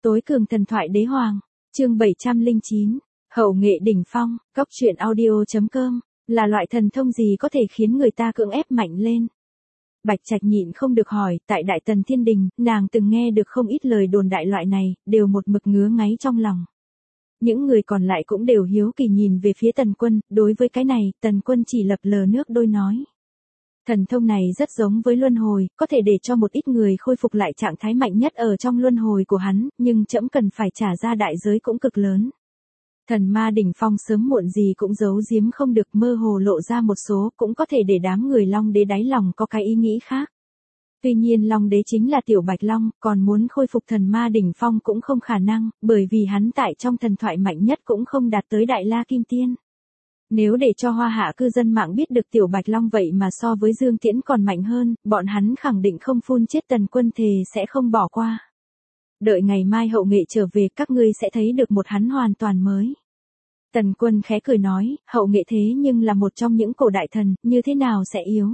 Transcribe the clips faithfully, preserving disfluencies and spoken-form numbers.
Tối cường thần thoại đế hoàng, chương bảy trăm lẻ chín, hậu nghệ đỉnh phong, cốc truyện audio chấm com, là loại thần thông gì có thể khiến người ta cưỡng ép mạnh lên? Bạch Trạch nhịn không được hỏi, tại Đại Tần Thiên Đình, nàng từng nghe được không ít lời đồn đại loại này, đều một mực ngứa ngáy trong lòng. Những người còn lại cũng đều hiếu kỳ nhìn về phía Tần Quân, đối với cái này, Tần Quân chỉ lập lờ nước đôi nói. Thần thông này rất giống với luân hồi, có thể để cho một ít người khôi phục lại trạng thái mạnh nhất ở trong luân hồi của hắn, nhưng trẫm cần phải trả ra đại giới cũng cực lớn. Thần ma đỉnh phong sớm muộn gì cũng giấu giếm không được, mơ hồ lộ ra một số, cũng có thể để đám người Long Đế đáy lòng có cái ý nghĩ khác. Tuy nhiên Long Đế chính là Tiểu Bạch Long, còn muốn khôi phục thần ma đỉnh phong cũng không khả năng, bởi vì hắn tại trong thần thoại mạnh nhất cũng không đạt tới Đại La Kim Tiên. Nếu để cho Hoa Hạ cư dân mạng biết được Tiểu Bạch Long vậy mà so với Dương Tiễn còn mạnh hơn, bọn hắn khẳng định không phun chết Tần Quân, thề sẽ không bỏ qua. Đợi ngày mai hậu nghệ trở về các ngươi sẽ thấy được một hắn hoàn toàn mới. Tần Quân khẽ cười nói, hậu nghệ thế nhưng là một trong những cổ đại thần, như thế nào sẽ yếu?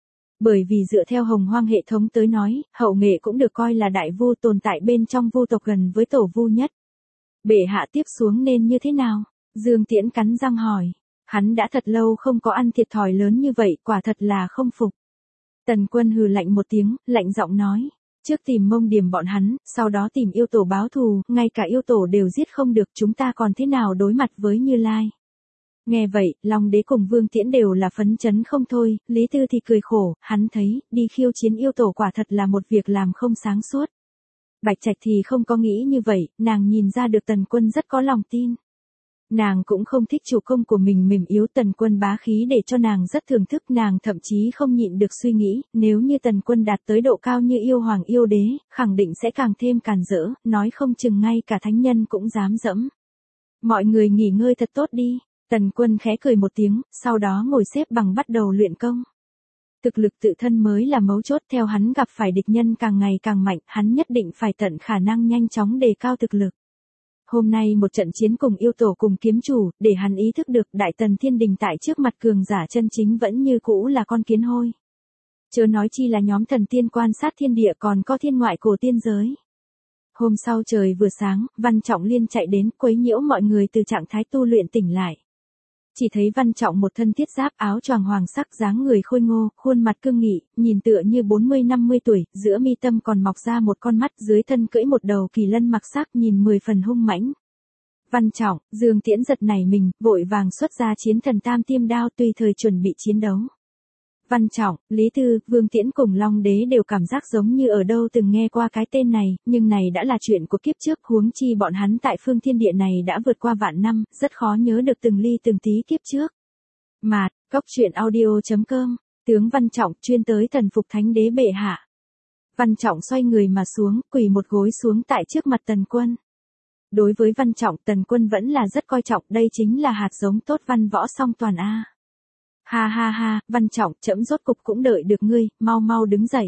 Bởi vì dựa theo Hồng Hoang hệ thống tới nói, hậu nghệ cũng được coi là đại vu, tồn tại bên trong vu tộc gần với tổ vu nhất. Bệ hạ tiếp xuống nên như thế nào? Dương Tiễn cắn răng hỏi. Hắn đã thật lâu không có ăn thiệt thòi lớn như vậy, quả thật là không phục. Tần Quân hừ lạnh một tiếng, lạnh giọng nói. Trước tìm Mông Điểm bọn hắn, sau đó tìm yêu tổ báo thù, ngay cả yêu tổ đều giết không được, chúng ta còn thế nào đối mặt với Như Lai? Nghe vậy, Long Đế cùng Vương Tiễn đều là phấn chấn không thôi, Lý Tư thì cười khổ, hắn thấy, đi khiêu chiến yêu tổ quả thật là một việc làm không sáng suốt. Bạch Trạch thì không có nghĩ như vậy, nàng nhìn ra được Tần Quân rất có lòng tin. Nàng cũng không thích chủ công của mình mềm yếu, Tần Quân bá khí để cho nàng rất thưởng thức, nàng thậm chí không nhịn được suy nghĩ, nếu như Tần Quân đạt tới độ cao như yêu hoàng yêu đế, khẳng định sẽ càng thêm càn rỡ, nói không chừng ngay cả thánh nhân cũng dám dẫm. Mọi người nghỉ ngơi thật tốt đi, Tần Quân khẽ cười một tiếng, sau đó ngồi xếp bằng bắt đầu luyện công. Thực lực tự thân mới là mấu chốt, theo hắn gặp phải địch nhân càng ngày càng mạnh, hắn nhất định phải tận khả năng nhanh chóng đề cao thực lực. Hôm nay một trận chiến cùng yêu tổ cùng kiếm chủ, để hắn ý thức được Đại Tần Thiên Đình tại trước mặt cường giả chân chính vẫn như cũ là con kiến hôi. Chớ nói chi là nhóm thần tiên quan sát thiên địa, còn có thiên ngoại cổ tiên giới. Hôm sau trời vừa sáng, Văn Trọng Liên chạy đến quấy nhiễu mọi người từ trạng thái tu luyện tỉnh lại. Chỉ thấy Văn Trọng một thân thiết giáp áo choàng hoàng sắc, dáng người khôi ngô, khuôn mặt cương nghị, nhìn tựa như bốn mươi năm mươi tuổi, giữa mi tâm còn mọc ra một con mắt, dưới thân cưỡi một đầu kỳ lân mặc sắc, nhìn mười phần hung mãnh. Văn Trọng, Dương Tiễn giật nảy mình, vội vàng xuất ra chiến thần tam tiêm đao, tùy thời chuẩn bị chiến đấu. Văn Trọng, Lý Tư, Vương Tiễn cùng Long Đế đều cảm giác giống như ở đâu từng nghe qua cái tên này, nhưng này đã là chuyện của kiếp trước, huống chi bọn hắn tại phương thiên địa này đã vượt qua vạn năm, rất khó nhớ được từng ly từng tí kiếp trước. Mà, cốc truyện audio chấm com, tướng Văn Trọng chuyên tới thần phục thánh đế bệ hạ. Văn Trọng xoay người mà xuống, quỳ một gối xuống tại trước mặt Tần Quân. Đối với Văn Trọng, Tần Quân vẫn là rất coi trọng, đây chính là hạt giống tốt văn võ song toàn a. Ha ha ha, Văn Trọng, trẫm rốt cục cũng đợi được ngươi, mau mau đứng dậy.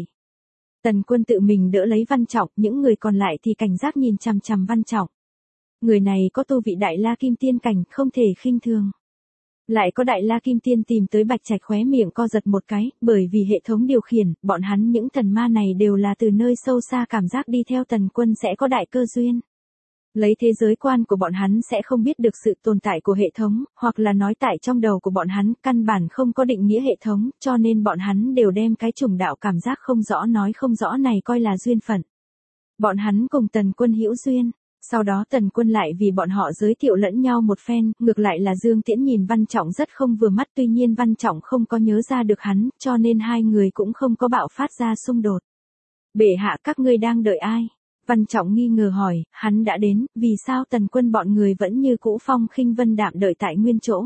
Tần Quân tự mình đỡ lấy Văn Trọng, những người còn lại thì cảnh giác nhìn chằm chằm Văn Trọng. Người này có tu vị Đại La Kim Tiên cảnh, không thể khinh thường. Lại có Đại La Kim Tiên tìm tới, Bạch Trạch khóe miệng co giật một cái, bởi vì hệ thống điều khiển, bọn hắn những thần ma này đều là từ nơi sâu xa cảm giác đi theo Tần Quân sẽ có đại cơ duyên. Lấy thế giới quan của bọn hắn sẽ không biết được sự tồn tại của hệ thống, hoặc là nói tại trong đầu của bọn hắn căn bản không có định nghĩa hệ thống, cho nên bọn hắn đều đem cái chủng đạo cảm giác không rõ nói không rõ này coi là duyên phận. Bọn hắn cùng Tần Quân hữu duyên, sau đó Tần Quân lại vì bọn họ giới thiệu lẫn nhau một phen, ngược lại là Dương Tiễn nhìn Văn Trọng rất không vừa mắt, tuy nhiên Văn Trọng không có nhớ ra được hắn, cho nên hai người cũng không có bạo phát ra xung đột. Bệ hạ, các ngươi đang đợi ai? Văn Trọng nghi ngờ hỏi, hắn đã đến, vì sao Tần Quân bọn người vẫn như cũ phong khinh vân đạm đợi tại nguyên chỗ?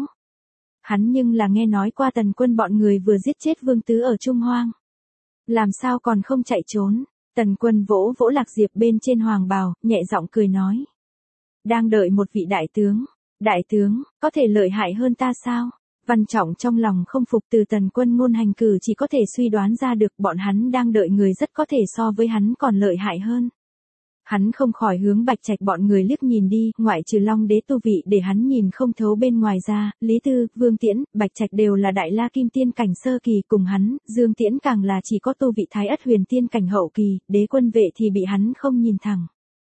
Hắn nhưng là nghe nói qua Tần Quân bọn người vừa giết chết Vương Tứ ở Trung Hoang. Làm sao còn không chạy trốn? Tần Quân vỗ vỗ Lạc Diệp bên trên hoàng bào, nhẹ giọng cười nói. Đang đợi một vị đại tướng. Đại tướng, có thể lợi hại hơn ta sao? Văn Trọng trong lòng không phục, từ Tần Quân ngôn hành cử chỉ có thể suy đoán ra được bọn hắn đang đợi người rất có thể so với hắn còn lợi hại hơn. Hắn không khỏi hướng Bạch Trạch bọn người liếc nhìn đi, ngoại trừ Long Đế tu vị để hắn nhìn không thấu bên ngoài ra, Lý Tư, Vương Tiễn, Bạch Trạch đều là Đại La Kim Tiên cảnh sơ kỳ, cùng hắn, Dương Tiễn càng là chỉ có tu vị Thái Ất Huyền Tiên cảnh hậu kỳ, Đế Quân Vệ thì bị hắn không nhìn thẳng.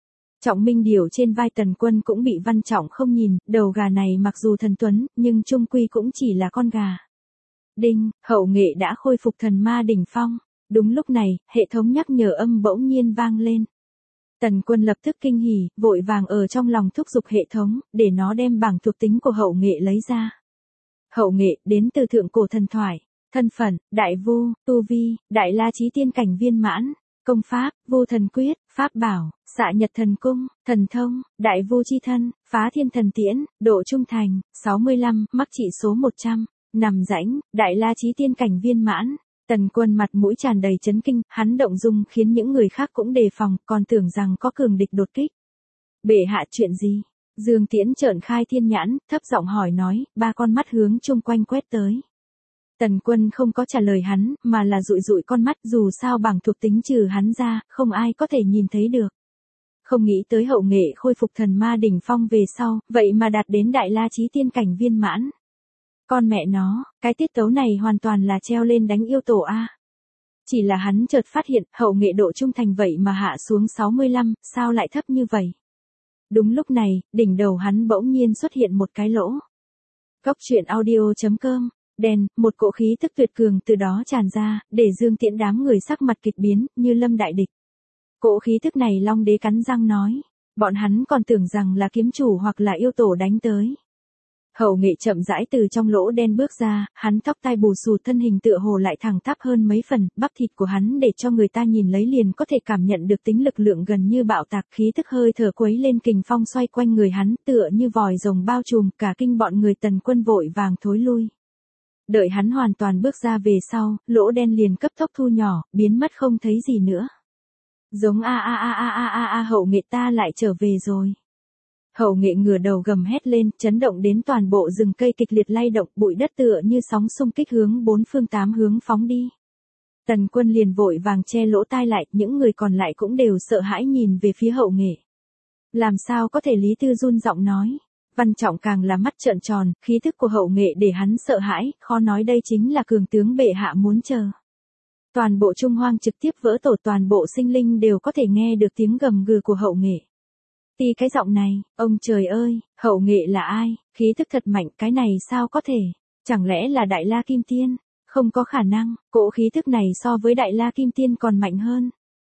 Trọng minh điểu trên vai Tần Quân cũng bị Văn Trọng không nhìn, đầu gà này mặc dù thần tuấn, nhưng chung quy cũng chỉ là con gà. Đinh, hậu nghệ đã khôi phục thần ma đỉnh phong. Đúng lúc này, hệ thống nhắc nhở âm bỗng nhiên vang lên. Tần Quân lập tức kinh hỉ, vội vàng ở trong lòng thúc giục hệ thống, để nó đem bảng thuộc tính của hậu nghệ lấy ra. Hậu nghệ, đến từ thượng cổ thần thoại. Thân phận, đại vu, tu vi, đại la chí tiên cảnh viên mãn. Công pháp, vô thần quyết, pháp bảo, xạ nhật thần cung, thần thông, đại vu chi thân, phá thiên thần tiễn, độ trung thành, sáu mươi lăm, mắc trị số một trăm, nằm rãnh, đại la chí tiên cảnh viên mãn. Tần Quân mặt mũi tràn đầy chấn kinh, hắn động dung khiến những người khác cũng đề phòng, còn tưởng rằng có cường địch đột kích. Bệ hạ chuyện gì? Dương Tiễn trợn khai thiên nhãn, thấp giọng hỏi nói, ba con mắt hướng chung quanh quét tới. Tần Quân không có trả lời hắn, mà là dụi dụi con mắt, dù sao bảng thuộc tính trừ hắn ra, không ai có thể nhìn thấy được. Không nghĩ tới hậu nghệ khôi phục thần ma đỉnh phong về sau, vậy mà đạt đến đại la chí tiên cảnh viên mãn. Con mẹ nó, cái tiết tấu này hoàn toàn là treo lên đánh yêu tổ a. Chỉ là hắn chợt phát hiện, hậu nghệ độ trung thành vậy mà hạ xuống sáu mươi lăm, sao lại thấp như vậy? Đúng lúc này, đỉnh đầu hắn bỗng nhiên xuất hiện một cái lỗ. Cốc truyện audio chấm com. Đèn, một cỗ khí tức tuyệt cường từ đó tràn ra, để Dương Tiễn đám người sắc mặt kịch biến, như lâm đại địch. Cỗ khí tức này Long Đế cắn răng nói, bọn hắn còn tưởng rằng là kiếm chủ hoặc là yêu tổ đánh tới. Hậu nghệ chậm rãi từ trong lỗ đen bước ra, hắn tóc tai bù xù, thân hình tựa hồ lại thẳng tắp hơn mấy phần, bắp thịt của hắn để cho người ta nhìn lấy liền có thể cảm nhận được tính lực lượng gần như bạo tạc, khí tức hơi thở quấy lên kình phong xoay quanh người hắn, tựa như vòi rồng bao trùm, cả kinh bọn người Tần Quân vội vàng thối lui. Đợi hắn hoàn toàn bước ra về sau, lỗ đen liền cấp tốc thu nhỏ, biến mất không thấy gì nữa. Giống a a a a a a a hậu nghệ ta lại trở về rồi. Hậu nghệ ngửa đầu gầm hét lên, chấn động đến toàn bộ rừng cây kịch liệt lay động, bụi đất tựa như sóng xung kích hướng bốn phương tám hướng phóng đi. Tần Quân liền vội vàng che lỗ tai lại, những người còn lại cũng đều sợ hãi nhìn về phía hậu nghệ. Làm sao có thể? Lý Tư run giọng nói. Văn Trọng càng là mắt trợn tròn, khí thức của hậu nghệ để hắn sợ hãi, khó nói đây chính là cường tướng bệ hạ muốn chờ. Toàn bộ Trung Hoang trực tiếp vỡ tổ, toàn bộ sinh linh đều có thể nghe được tiếng gầm gừ của hậu nghệ. Ti cái giọng này, ông trời ơi, hậu nghệ là ai? Khí thức thật mạnh, cái này sao có thể? Chẳng lẽ là Đại La Kim Tiên? Không có khả năng, cỗ khí thức này so với Đại La Kim Tiên còn mạnh hơn.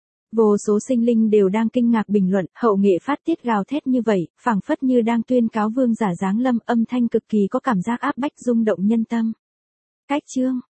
Vô số sinh linh đều đang kinh ngạc bình luận, hậu nghệ phát tiết gào thét như vậy, phảng phất như đang tuyên cáo vương giả giáng lâm, âm thanh cực kỳ có cảm giác áp bách rung động nhân tâm. Cách chương,